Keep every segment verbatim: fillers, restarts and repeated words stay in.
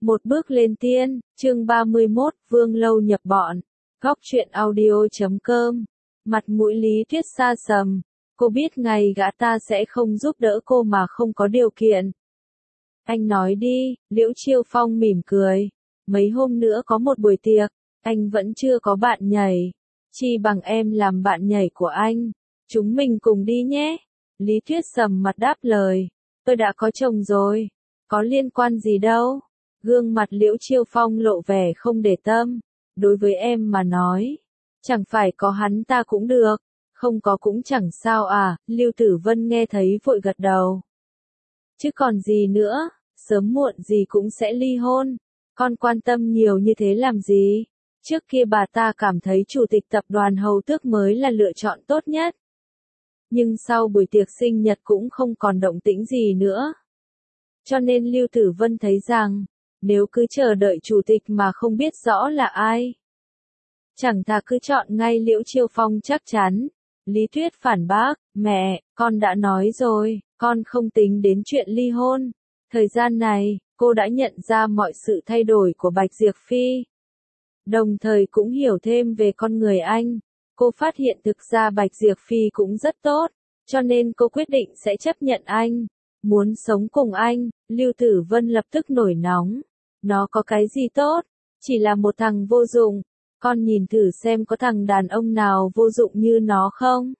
Một bước lên tiên, chương ba mươi mốt, Vương Lâu nhập bọn. Góc truyện audio chấm com. Mặt mũi Lý Tuyết xa sầm. Cô biết ngày gã ta sẽ không giúp đỡ cô mà không có điều kiện. Anh nói đi, Liễu Chiêu Phong mỉm cười. Mấy hôm nữa có một buổi tiệc, anh vẫn chưa có bạn nhảy. Chi bằng em làm bạn nhảy của anh. Chúng mình cùng đi nhé. Lý Tuyết sầm mặt đáp lời. Tôi đã có chồng rồi. Có liên quan gì đâu. Gương mặt Liễu Chiêu Phong lộ vẻ không để tâm. Đối với em mà nói, chẳng phải có hắn ta cũng được, không có cũng chẳng sao à. Lưu Tử Vân nghe thấy vội gật đầu. Chứ còn gì nữa, sớm muộn gì cũng sẽ ly hôn. Con quan tâm nhiều như thế làm gì? Trước kia bà ta cảm thấy chủ tịch tập đoàn Hầu Tước mới là lựa chọn tốt nhất. Nhưng sau buổi tiệc sinh nhật cũng không còn động tĩnh gì nữa. Cho nên Lưu Tử Vân thấy rằng, nếu cứ chờ đợi chủ tịch mà không biết rõ là ai, chẳng thà cứ chọn ngay Liễu Chiêu Phong chắc chắn. Lý Tuyết phản bác, mẹ, con đã nói rồi, con không tính đến chuyện ly hôn. Thời gian này, cô đã nhận ra mọi sự thay đổi của Bạch Diệp Phi. Đồng thời cũng hiểu thêm về con người anh. Cô phát hiện thực ra Bạch Diệp Phi cũng rất tốt, cho nên cô quyết định sẽ chấp nhận anh. Muốn sống cùng anh, Lưu Tử Vân lập tức nổi nóng. Nó có cái gì tốt? Chỉ là một thằng vô dụng. Con nhìn thử xem có thằng đàn ông nào vô dụng như nó không?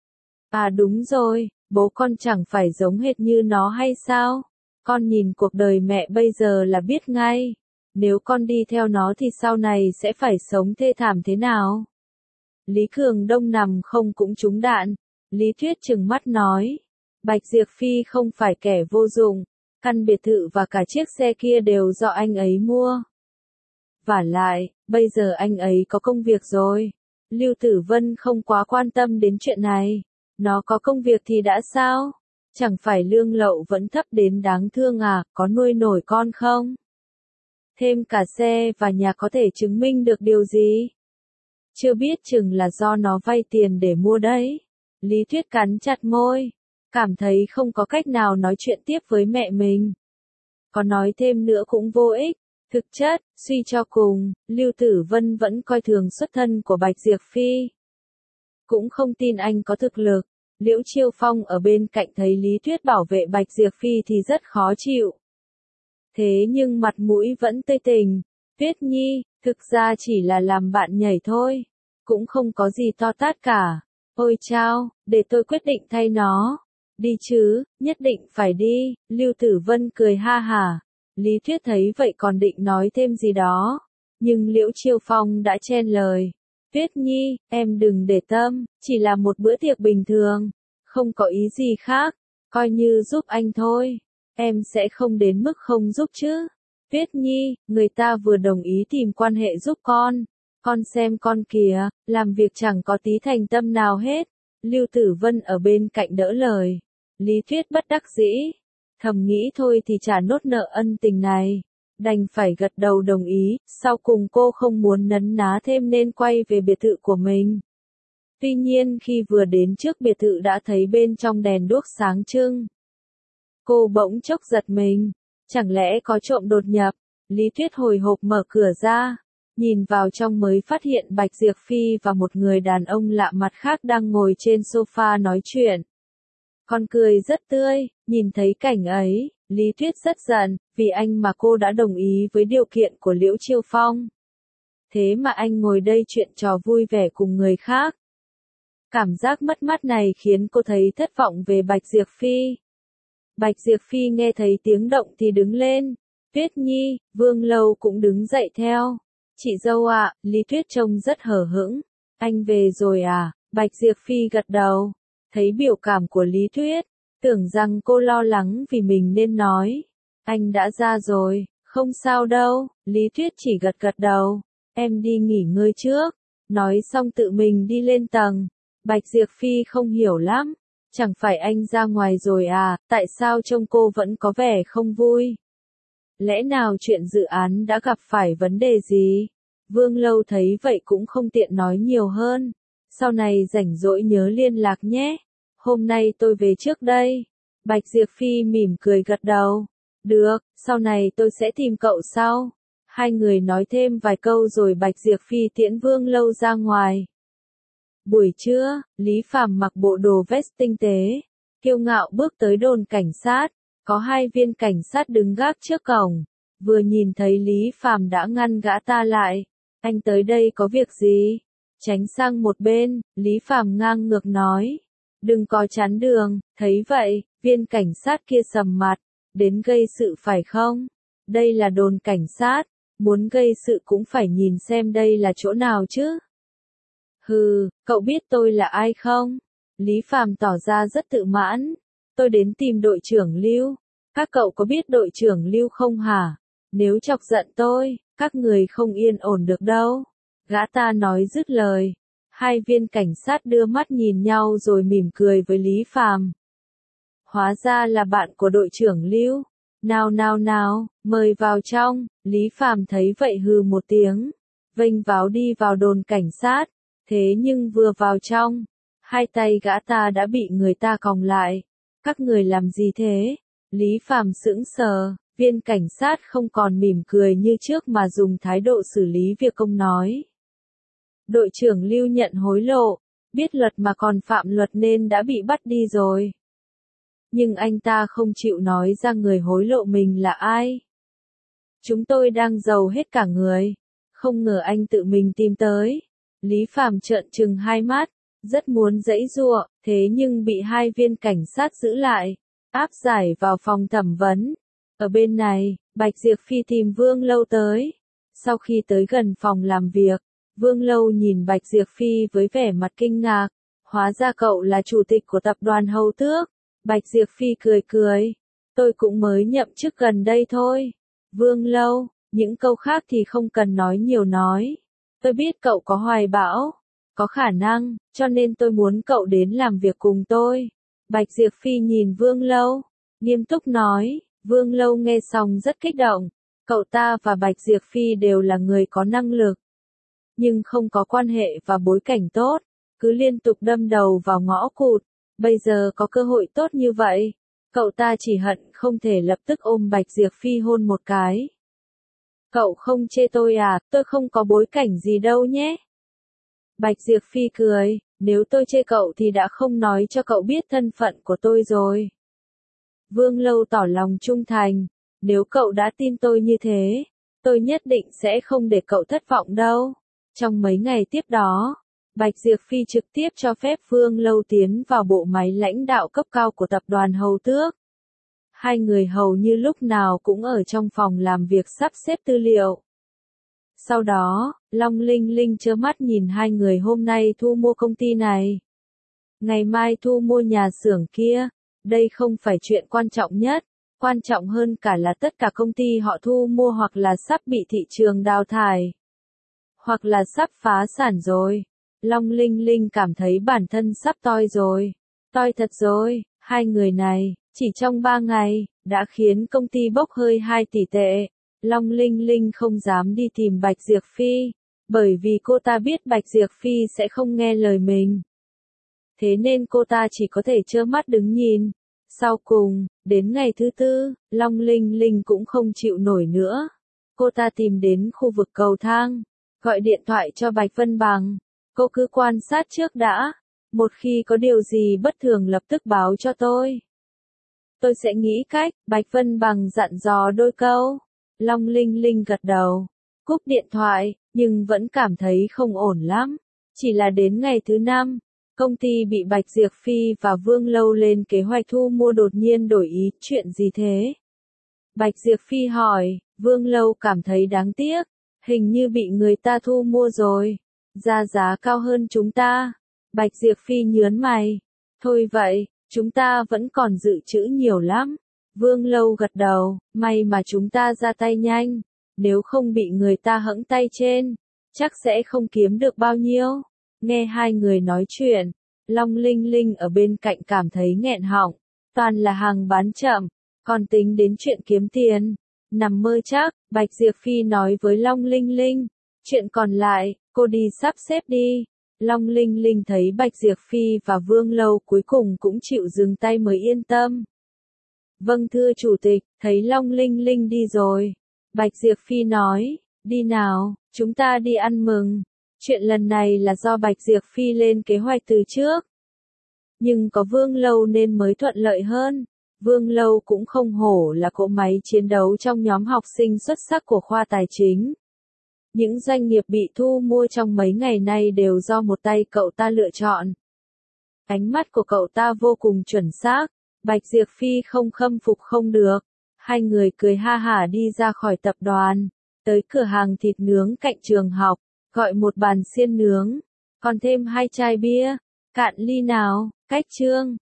À đúng rồi, bố con chẳng phải giống hệt như nó hay sao? Con nhìn cuộc đời mẹ bây giờ là biết ngay. Nếu con đi theo nó thì sau này sẽ phải sống thê thảm thế nào? Lý Cường Đông nằm không cũng trúng đạn. Lý Tuyết trừng mắt nói. Bạch Diệp Phi không phải kẻ vô dụng. Căn biệt thự và cả chiếc xe kia đều do anh ấy mua. Vả lại, bây giờ anh ấy có công việc rồi. Lưu Tử Vân không quá quan tâm đến chuyện này. Nó có công việc thì đã sao? Chẳng phải lương lậu vẫn thấp đến đáng thương à, có nuôi nổi con không? Thêm cả xe và nhà có thể chứng minh được điều gì? Chưa biết chừng là do nó vay tiền để mua đấy. Lý Tuyết cắn chặt môi. Cảm thấy không có cách nào nói chuyện tiếp với mẹ mình. Có nói thêm nữa cũng vô ích. Thực chất, suy cho cùng, Lưu Tử Vân vẫn coi thường xuất thân của Bạch Diệp Phi. Cũng không tin anh có thực lực. Liễu Chiêu Phong ở bên cạnh thấy Lý Tuyết bảo vệ Bạch Diệp Phi thì rất khó chịu. Thế nhưng mặt mũi vẫn tươi tỉnh. Tuyết Nhi, thực ra chỉ là làm bạn nhảy thôi. Cũng không có gì to tát cả. Ôi chao, để tôi quyết định thay nó. Đi chứ, nhất định phải đi. Lưu Tử Vân cười ha hả. Lý Tuyết thấy vậy còn định nói thêm gì đó. Nhưng Liễu Chiêu Phong đã chen lời. Tuyết Nhi, em đừng để tâm, chỉ là một bữa tiệc bình thường. Không có ý gì khác, coi như giúp anh thôi. Em sẽ không đến mức không giúp chứ. Tuyết Nhi, người ta vừa đồng ý tìm quan hệ giúp con. Con xem con kìa, làm việc chẳng có tí thành tâm nào hết. Lưu Tử Vân ở bên cạnh đỡ lời. Lý Tuyết bất đắc dĩ. Thầm nghĩ thôi thì trả nốt nợ ân tình này. Đành phải gật đầu đồng ý, sau cùng cô không muốn nấn ná thêm nên quay về biệt thự của mình. Tuy nhiên khi vừa đến trước biệt thự đã thấy bên trong đèn đuốc sáng trưng. Cô bỗng chốc giật mình. Chẳng lẽ có trộm đột nhập? Lý Tuyết hồi hộp mở cửa ra. Nhìn vào trong mới phát hiện Bạch Diệp Phi và một người đàn ông lạ mặt khác đang ngồi trên sofa nói chuyện. Con cười rất tươi, nhìn thấy cảnh ấy, Lý Tuyết rất giận, vì anh mà cô đã đồng ý với điều kiện của Liễu Chiêu Phong. Thế mà anh ngồi đây chuyện trò vui vẻ cùng người khác. Cảm giác mất mát này khiến cô thấy thất vọng về Bạch Diệp Phi. Bạch Diệp Phi nghe thấy tiếng động thì đứng lên. Tuyết Nhi, Vương Lâu cũng đứng dậy theo. Chị dâu ạ, Lý Tuyết trông rất hờ hững. Anh về rồi à? Bạch Diệp Phi gật đầu. Thấy biểu cảm của Lý Tuyết, tưởng rằng cô lo lắng vì mình nên nói. Anh đã ra rồi, không sao đâu. Lý Tuyết chỉ gật gật đầu. Em đi nghỉ ngơi trước. Nói xong tự mình đi lên tầng. Bạch Diệp Phi không hiểu lắm. Chẳng phải anh ra ngoài rồi à, tại sao trông cô vẫn có vẻ không vui? Lẽ nào chuyện dự án đã gặp phải vấn đề gì? Vương Lâu thấy vậy cũng không tiện nói nhiều hơn. Sau này rảnh rỗi nhớ liên lạc nhé. Hôm nay tôi về trước đây. Bạch Diệp Phi mỉm cười gật đầu. Được, sau này tôi sẽ tìm cậu sau. Hai người nói thêm vài câu rồi Bạch Diệp Phi tiễn Vương Lâu ra ngoài. Buổi trưa, Lý Phàm mặc bộ đồ vest tinh tế, kiêu ngạo bước tới đồn cảnh sát, có hai viên cảnh sát đứng gác trước cổng, vừa nhìn thấy Lý Phàm đã ngăn gã ta lại. Anh tới đây có việc gì? Tránh sang một bên, Lý Phàm ngang ngược nói. Đừng có chắn đường, thấy vậy, viên cảnh sát kia sầm mặt, đến gây sự phải không? Đây là đồn cảnh sát, muốn gây sự cũng phải nhìn xem đây là chỗ nào chứ. Hừ, cậu biết tôi là ai không? Lý Phàm tỏ ra rất tự mãn. Tôi đến tìm đội trưởng Lưu. Các cậu có biết đội trưởng Lưu không hả? Nếu chọc giận tôi, các người không yên ổn được đâu. Gã ta nói dứt lời. Hai viên cảnh sát đưa mắt nhìn nhau rồi mỉm cười với Lý Phàm. Hóa ra là bạn của đội trưởng Lưu. Nào nào nào, mời vào trong. Lý Phàm thấy vậy hừ một tiếng, vênh váo đi vào đồn cảnh sát. Thế nhưng vừa vào trong, hai tay gã ta đã bị người ta còng lại. Các người làm gì thế? Lý Phàm sững sờ, viên cảnh sát không còn mỉm cười như trước mà dùng thái độ xử lý việc công nói. Đội trưởng Lưu nhận hối lộ, biết luật mà còn phạm luật nên đã bị bắt đi rồi. Nhưng anh ta không chịu nói ra người hối lộ mình là ai. Chúng tôi đang giàu hết cả người, không ngờ anh tự mình tìm tới. Lý Phàm trợn trừng hai mắt, rất muốn giãy giụa, thế nhưng bị hai viên cảnh sát giữ lại, áp giải vào phòng thẩm vấn. Ở bên này, Bạch Diệp Phi tìm Vương Lâu tới. Sau khi tới gần phòng làm việc, Vương Lâu nhìn Bạch Diệp Phi với vẻ mặt kinh ngạc. Hóa ra cậu là chủ tịch của tập đoàn Hầu Tước. Bạch Diệp Phi cười cười. Tôi cũng mới nhậm chức gần đây thôi. Vương Lâu, những câu khác thì không cần nói nhiều nói. Tôi biết cậu có hoài bão, có khả năng, cho nên tôi muốn cậu đến làm việc cùng tôi. Bạch Diệp Phi nhìn Vương Lâu, nghiêm túc nói. Vương Lâu nghe xong rất kích động. Cậu ta và Bạch Diệp Phi đều là người có năng lực, nhưng không có quan hệ và bối cảnh tốt, cứ liên tục đâm đầu vào ngõ cụt. Bây giờ có cơ hội tốt như vậy, cậu ta chỉ hận không thể lập tức ôm Bạch Diệp Phi hôn một cái. Cậu không chê tôi à, tôi không có bối cảnh gì đâu nhé. Bạch Diệp Phi cười, nếu tôi chê cậu thì đã không nói cho cậu biết thân phận của tôi rồi. Vương Lâu tỏ lòng trung thành, nếu cậu đã tin tôi như thế, tôi nhất định sẽ không để cậu thất vọng đâu. Trong mấy ngày tiếp đó, Bạch Diệp Phi trực tiếp cho phép Vương Lâu tiến vào bộ máy lãnh đạo cấp cao của tập đoàn Hầu Tước. Hai người hầu như lúc nào cũng ở trong phòng làm việc sắp xếp tư liệu. Sau đó, Long Linh Linh trơ mắt nhìn hai người hôm nay thu mua công ty này, ngày mai thu mua nhà xưởng kia. Đây không phải chuyện quan trọng nhất, quan trọng hơn cả là tất cả công ty họ thu mua hoặc là sắp bị thị trường đào thải, hoặc là sắp phá sản rồi. Long Linh Linh cảm thấy bản thân sắp toi rồi, toi thật rồi. Hai người này, chỉ trong ba ngày, đã khiến công ty bốc hơi hai tỷ tệ. Long Linh Linh không dám đi tìm Bạch Diệp Phi, bởi vì cô ta biết Bạch Diệp Phi sẽ không nghe lời mình. Thế nên cô ta chỉ có thể trơ mắt đứng nhìn. Sau cùng, đến ngày thứ tư, Long Linh Linh cũng không chịu nổi nữa. Cô ta tìm đến khu vực cầu thang, gọi điện thoại cho Bạch Vân Bằng. Cô cứ quan sát trước đã, một khi có điều gì bất thường lập tức báo cho tôi. Tôi sẽ nghĩ cách, Bạch Vân Bằng dặn dò đôi câu. Long Linh Linh gật đầu, cúp điện thoại, nhưng vẫn cảm thấy không ổn lắm. Chỉ là đến ngày thứ năm, công ty bị Bạch Diệp Phi và Vương Lâu lên kế hoạch thu mua đột nhiên đổi ý, chuyện gì thế? Bạch Diệp Phi hỏi, Vương Lâu cảm thấy đáng tiếc, hình như bị người ta thu mua rồi, ra giá cao hơn chúng ta. Bạch Diệp Phi nhớn mày, thôi vậy, chúng ta vẫn còn dự trữ nhiều lắm. Vương Lâu gật đầu, may mà chúng ta ra tay nhanh, nếu không bị người ta hẫng tay trên, chắc sẽ không kiếm được bao nhiêu. Nghe hai người nói chuyện, Long Linh Linh ở bên cạnh cảm thấy nghẹn họng, toàn là hàng bán chậm, còn tính đến chuyện kiếm tiền, nằm mơ chắc. Bạch Diệp Phi nói với Long Linh Linh, chuyện còn lại, cô đi sắp xếp đi. Long Linh Linh thấy Bạch Diệp Phi và Vương Lâu cuối cùng cũng chịu dừng tay mới yên tâm. Vâng thưa chủ tịch, thấy Long Linh Linh đi rồi. Bạch Diệp Phi nói, đi nào, chúng ta đi ăn mừng. Chuyện lần này là do Bạch Diệp Phi lên kế hoạch từ trước. Nhưng có Vương Lâu nên mới thuận lợi hơn. Vương Lâu cũng không hổ là cỗ máy chiến đấu trong nhóm học sinh xuất sắc của khoa tài chính. Những doanh nghiệp bị thu mua trong mấy ngày nay đều do một tay cậu ta lựa chọn. Ánh mắt của cậu ta vô cùng chuẩn xác, Bạch Diệp Phi không khâm phục không được. Hai người cười ha hả đi ra khỏi tập đoàn, tới cửa hàng thịt nướng cạnh trường học, gọi một bàn xiên nướng, còn thêm hai chai bia, cạn ly nào, cách Trương.